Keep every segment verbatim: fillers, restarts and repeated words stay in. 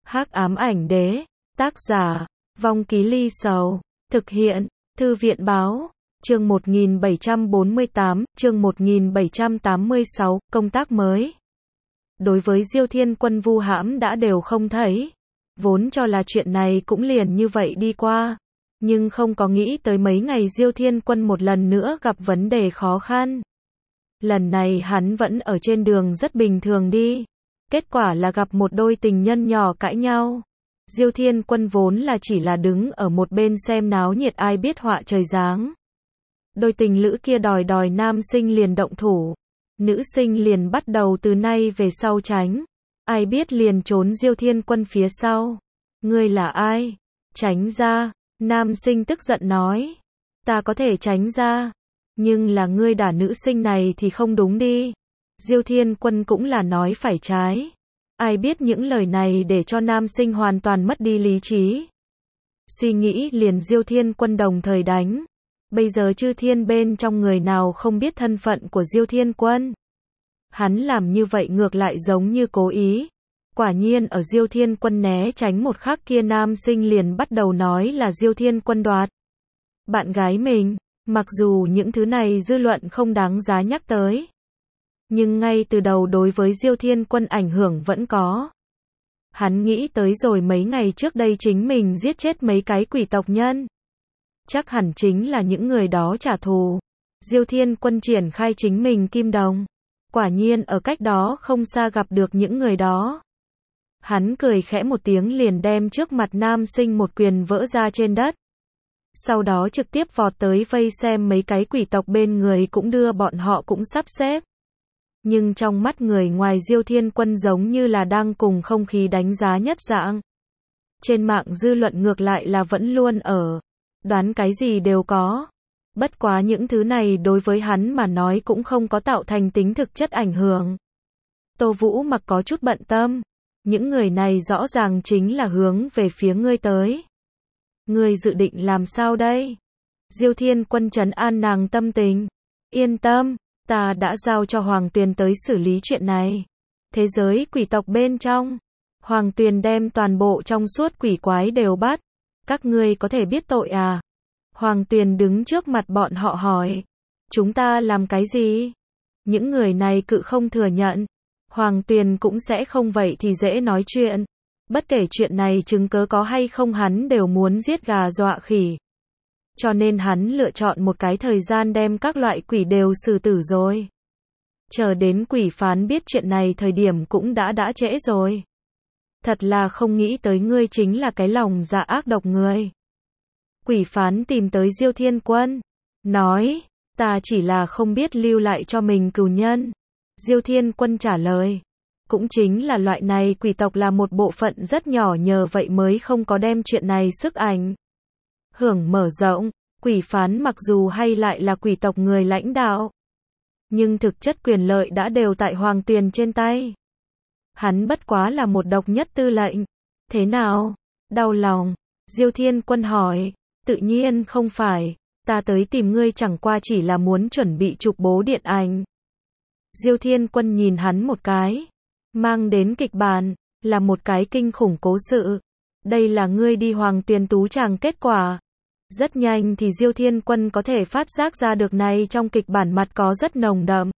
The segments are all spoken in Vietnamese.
Hắc ám ảnh đế, tác giả, Vong Ký Ly Sầu, thực hiện, Thư viện báo, chương một nghìn bảy trăm bốn mươi tám, chương một nghìn bảy trăm tám mươi sáu, công tác mới. Đối với Diêu Thiên Quân vu hãm đã đều không thấy, vốn cho là chuyện này cũng liền như vậy đi qua, nhưng không có nghĩ tới mấy ngày Diêu Thiên Quân một lần nữa gặp vấn đề khó khăn. Lần này hắn vẫn ở trên đường rất bình thường đi, kết quả là gặp một đôi tình nhân nhỏ cãi nhau. Diêu Thiên Quân vốn là chỉ là đứng ở một bên xem náo nhiệt ai biết họa trời giáng. Đôi tình lữ kia đòi đòi nam sinh liền động thủ, nữ sinh liền bắt đầu từ nay về sau tránh, ai biết liền trốn Diêu Thiên Quân phía sau. Ngươi là ai? Tránh ra, nam sinh tức giận nói. Ta có thể tránh ra, nhưng là ngươi đả nữ sinh này thì không đúng đi. Diêu Thiên Quân cũng là nói phải trái. Ai biết những lời này để cho nam sinh hoàn toàn mất đi lý trí. Suy nghĩ liền Diêu Thiên Quân đồng thời đánh. Bây giờ chư thiên bên trong người nào không biết thân phận của Diêu Thiên Quân. Hắn làm như vậy ngược lại giống như cố ý. Quả nhiên ở Diêu Thiên Quân né tránh một khắc kia nam sinh liền bắt đầu nói là Diêu Thiên Quân đoạt bạn gái mình. Mặc dù những thứ này dư luận không đáng giá nhắc tới, nhưng ngay từ đầu đối với Diêu Thiên Quân ảnh hưởng vẫn có. Hắn nghĩ tới rồi mấy ngày trước đây chính mình giết chết mấy cái quỷ tộc nhân. Chắc hẳn chính là những người đó trả thù. Diêu Thiên Quân triển khai chính mình kim đồng. Quả nhiên ở cách đó không xa gặp được những người đó. Hắn cười khẽ một tiếng liền đem trước mặt nam sinh một quyền vỡ ra trên đất. Sau đó trực tiếp vọt tới vây xem mấy cái quỷ tộc bên người cũng đưa bọn họ cũng sắp xếp. Nhưng trong mắt người ngoài Diêu Thiên Quân giống như là đang cùng không khí đánh giá nhất dạng. Trên mạng dư luận ngược lại là vẫn luôn ở. Đoán cái gì đều có. Bất quá những thứ này đối với hắn mà nói cũng không có tạo thành tính thực chất ảnh hưởng. Tô Vũ Mặc có chút bận tâm. Những người này rõ ràng chính là hướng về phía ngươi tới. Ngươi dự định làm sao đây? Diêu Thiên Quân trấn an nàng tâm tình. Yên tâm, ta đã giao cho Hoàng Tuyền tới xử lý chuyện này. Thế giới quỷ tộc bên trong, Hoàng Tuyền đem toàn bộ trong suốt quỷ quái đều bắt. Các ngươi có thể biết tội à? Hoàng Tuyền đứng trước mặt bọn họ hỏi. Chúng ta làm cái gì? Những người này cự không thừa nhận. Hoàng Tuyền cũng sẽ không vậy thì dễ nói chuyện. Bất kể chuyện này chứng cớ có hay không hắn đều muốn giết gà dọa khỉ. Cho nên hắn lựa chọn một cái thời gian đem các loại quỷ đều xử tử rồi. Chờ đến quỷ phán biết chuyện này thời điểm cũng đã đã trễ rồi. Thật là không nghĩ tới ngươi chính là cái lòng dạ ác độc người. Quỷ phán tìm tới Diêu Thiên Quân. Nói, ta chỉ là không biết lưu lại cho mình cừu nhân. Diêu Thiên Quân trả lời. Cũng chính là loại này quỷ tộc là một bộ phận rất nhỏ nhờ vậy mới không có đem chuyện này sức ảnh hưởng mở rộng. Quỷ phán mặc dù hay lại là quỷ tộc người lãnh đạo, nhưng thực chất quyền lợi đã đều tại Hoàng Tuyền trên tay. Hắn bất quá là một độc nhất tư lệnh. Thế nào? Đau lòng? Diêu Thiên Quân hỏi. Tự nhiên không phải. Ta tới tìm ngươi chẳng qua chỉ là muốn chuẩn bị chụp bố điện ảnh. Diêu Thiên Quân nhìn hắn một cái. Mang đến kịch bản, là một cái kinh khủng cố sự. Đây là ngươi đi Hoàng Tuyền tú tràng kết quả. Rất nhanh thì Diêu Thiên Quân có thể phát giác ra được này trong kịch bản mặt có rất nồng đậm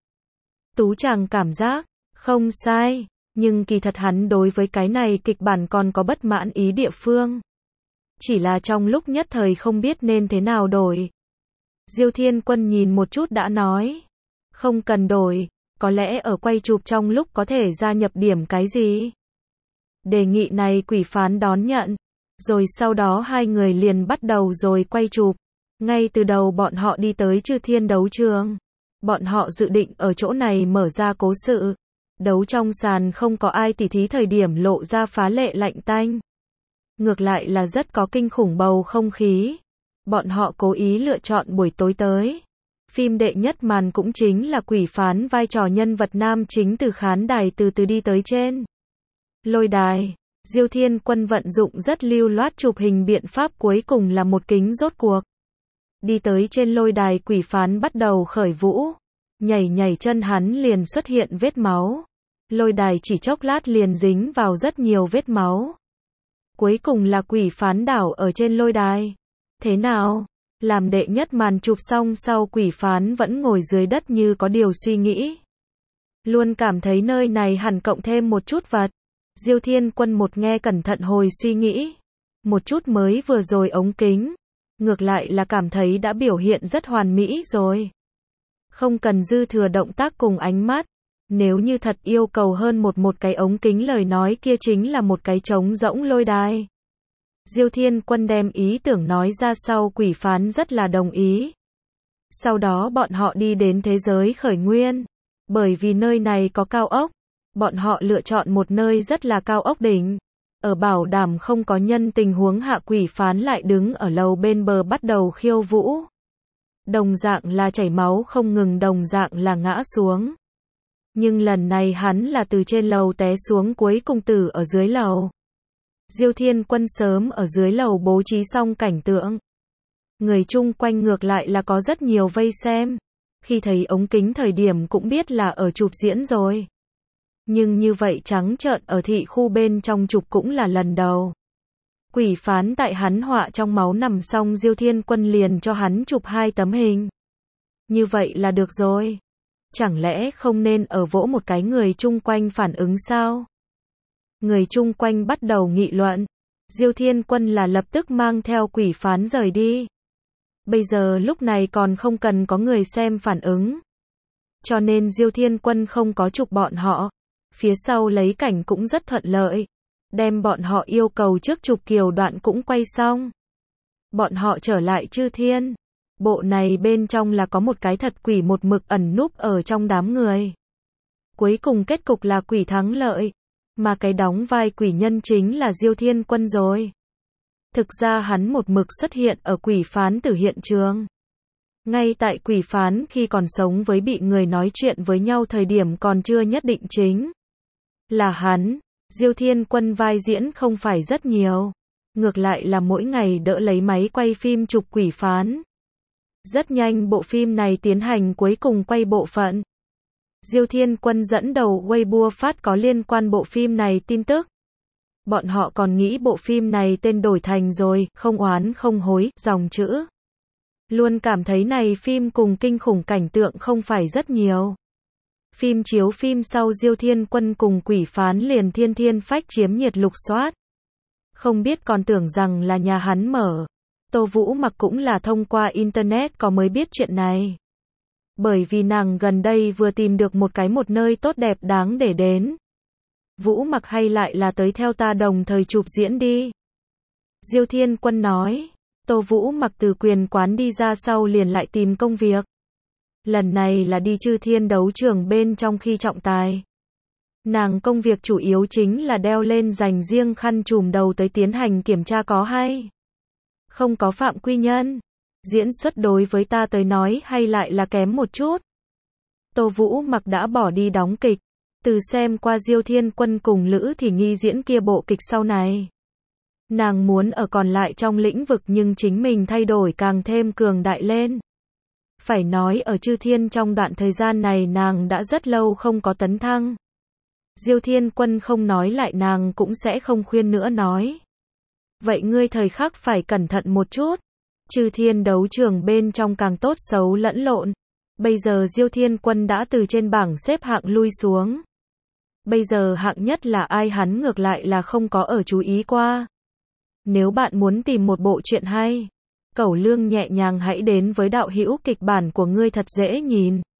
tú tràng cảm giác, không sai, nhưng kỳ thật hắn đối với cái này kịch bản còn có bất mãn ý địa phương. Chỉ là trong lúc nhất thời không biết nên thế nào đổi. Diêu Thiên Quân nhìn một chút đã nói, không cần đổi, có lẽ ở quay chụp trong lúc có thể gia nhập điểm cái gì. Đề nghị này quỷ phán đón nhận. Rồi sau đó hai người liền bắt đầu rồi quay chụp. Ngay từ đầu bọn họ đi tới Chư Thiên đấu trường. Bọn họ dự định ở chỗ này mở ra cố sự. Đấu trong sàn không có ai tỉ thí thời điểm lộ ra phá lệ lạnh tanh. Ngược lại là rất có kinh khủng bầu không khí. Bọn họ cố ý lựa chọn buổi tối tới. Phim đệ nhất màn cũng chính là quỷ phán vai trò nhân vật nam chính từ khán đài từ từ đi tới trên lôi đài. Diêu Thiên Quân vận dụng rất lưu loát chụp hình biện pháp cuối cùng là một kính rốt cuộc. Đi tới trên lôi đài quỷ phán bắt đầu khởi vũ. Nhảy nhảy chân hắn liền xuất hiện vết máu. Lôi đài chỉ chốc lát liền dính vào rất nhiều vết máu. Cuối cùng là quỷ phán đảo ở trên lôi đài. Thế nào? Làm đệ nhất màn chụp xong sau quỷ phán vẫn ngồi dưới đất như có điều suy nghĩ. Luôn cảm thấy nơi này hẳn cộng thêm một chút vật. Diêu Thiên Quân một nghe cẩn thận hồi suy nghĩ. Một chút mới vừa rồi ống kính. Ngược lại là cảm thấy đã biểu hiện rất hoàn mỹ rồi. Không cần dư thừa động tác cùng ánh mắt. Nếu như thật yêu cầu hơn một một cái ống kính lời nói kia chính là một cái trống rỗng lôi đài. Diêu Thiên Quân đem ý tưởng nói ra sau quỷ phán rất là đồng ý. Sau đó bọn họ đi đến thế giới khởi nguyên. Bởi vì nơi này có cao ốc, bọn họ lựa chọn một nơi rất là cao ốc đỉnh. Ở bảo đảm không có nhân tình huống hạ quỷ phán lại đứng ở lầu bên bờ bắt đầu khiêu vũ. Đồng dạng là chảy máu không ngừng, đồng dạng là ngã xuống. Nhưng lần này hắn là từ trên lầu té xuống, cuối cùng tử ở dưới lầu. Diêu Thiên Quân sớm ở dưới lầu bố trí xong cảnh tượng. Người chung quanh ngược lại là có rất nhiều vây xem. Khi thấy ống kính thời điểm cũng biết là ở chụp diễn rồi. Nhưng như vậy trắng trợn ở thị khu bên trong chụp cũng là lần đầu. Quỷ phán tại hắn họa trong máu nằm xong, Diêu Thiên Quân liền cho hắn chụp hai tấm hình. Như vậy là được rồi. Chẳng lẽ không nên ở vỗ một cái người chung quanh phản ứng sao? Người chung quanh bắt đầu nghị luận. Diêu Thiên Quân là lập tức mang theo quỷ phán rời đi. Bây giờ lúc này còn không cần có người xem phản ứng. Cho nên Diêu Thiên Quân không có chụp bọn họ. Phía sau lấy cảnh cũng rất thuận lợi. Đem bọn họ yêu cầu trước chụp kiều đoạn cũng quay xong. Bọn họ trở lại Chư Thiên. Bộ này bên trong là có một cái thật quỷ một mực ẩn núp ở trong đám người. Cuối cùng kết cục là quỷ thắng lợi. Mà cái đóng vai quỷ nhân chính là Diêu Thiên Quân rồi. Thực ra hắn một mực xuất hiện ở quỷ phán tử hiện trường. Ngay tại quỷ phán khi còn sống với bị người nói chuyện với nhau thời điểm còn chưa nhất định chính là hắn. Diêu Thiên Quân vai diễn không phải rất nhiều. Ngược lại là mỗi ngày đỡ lấy máy quay phim chụp quỷ phán. Rất nhanh bộ phim này tiến hành cuối cùng quay bộ phận. Diêu Thiên Quân dẫn đầu Weibo phát có liên quan bộ phim này tin tức. Bọn họ còn nghĩ bộ phim này tên đổi thành rồi, không oán không hối, dòng chữ. Luôn cảm thấy này phim cùng kinh khủng cảnh tượng không phải rất nhiều. Phim chiếu phim sau Diêu Thiên Quân cùng quỷ phán liền thiên thiên phách chiếm nhiệt lục soát. Không biết còn tưởng rằng là nhà hắn mở. Tô Vũ Mặc cũng là thông qua internet có mới biết chuyện này. Bởi vì nàng gần đây vừa tìm được một cái một nơi tốt đẹp đáng để đến. Vũ Mặc hay lại là tới theo ta đồng thời chụp diễn đi. Diêu Thiên Quân nói. Tô Vũ Mặc từ quyền quán đi ra sau liền lại tìm công việc. Lần này là đi Chư Thiên đấu trường bên trong khi trọng tài. Nàng công việc chủ yếu chính là đeo lên dành riêng khăn trùm đầu tới tiến hành kiểm tra có hay không có phạm quy nhân. Diễn xuất đối với ta tới nói hay lại là kém một chút. Tô Vũ Mặc đã bỏ đi đóng kịch. Từ xem qua Diêu Thiên Quân cùng Lữ Thì Nghi diễn kia bộ kịch sau này. Nàng muốn ở còn lại trong lĩnh vực nhưng chính mình thay đổi càng thêm cường đại lên. Phải nói ở Chư Thiên trong đoạn thời gian này nàng đã rất lâu không có tấn thăng. Diêu Thiên Quân không nói lại nàng cũng sẽ không khuyên nữa nói. Vậy ngươi thời khắc phải cẩn thận một chút. Chư Thiên đấu trường bên trong càng tốt xấu lẫn lộn. Bây giờ Diêu Thiên Quân đã từ trên bảng xếp hạng lui xuống. Bây giờ hạng nhất là ai hắn ngược lại là không có ở chú ý qua. Nếu bạn muốn tìm một bộ truyện hay, cẩu lương nhẹ nhàng hãy đến với đạo hữu kịch bản của ngươi thật dễ nhìn.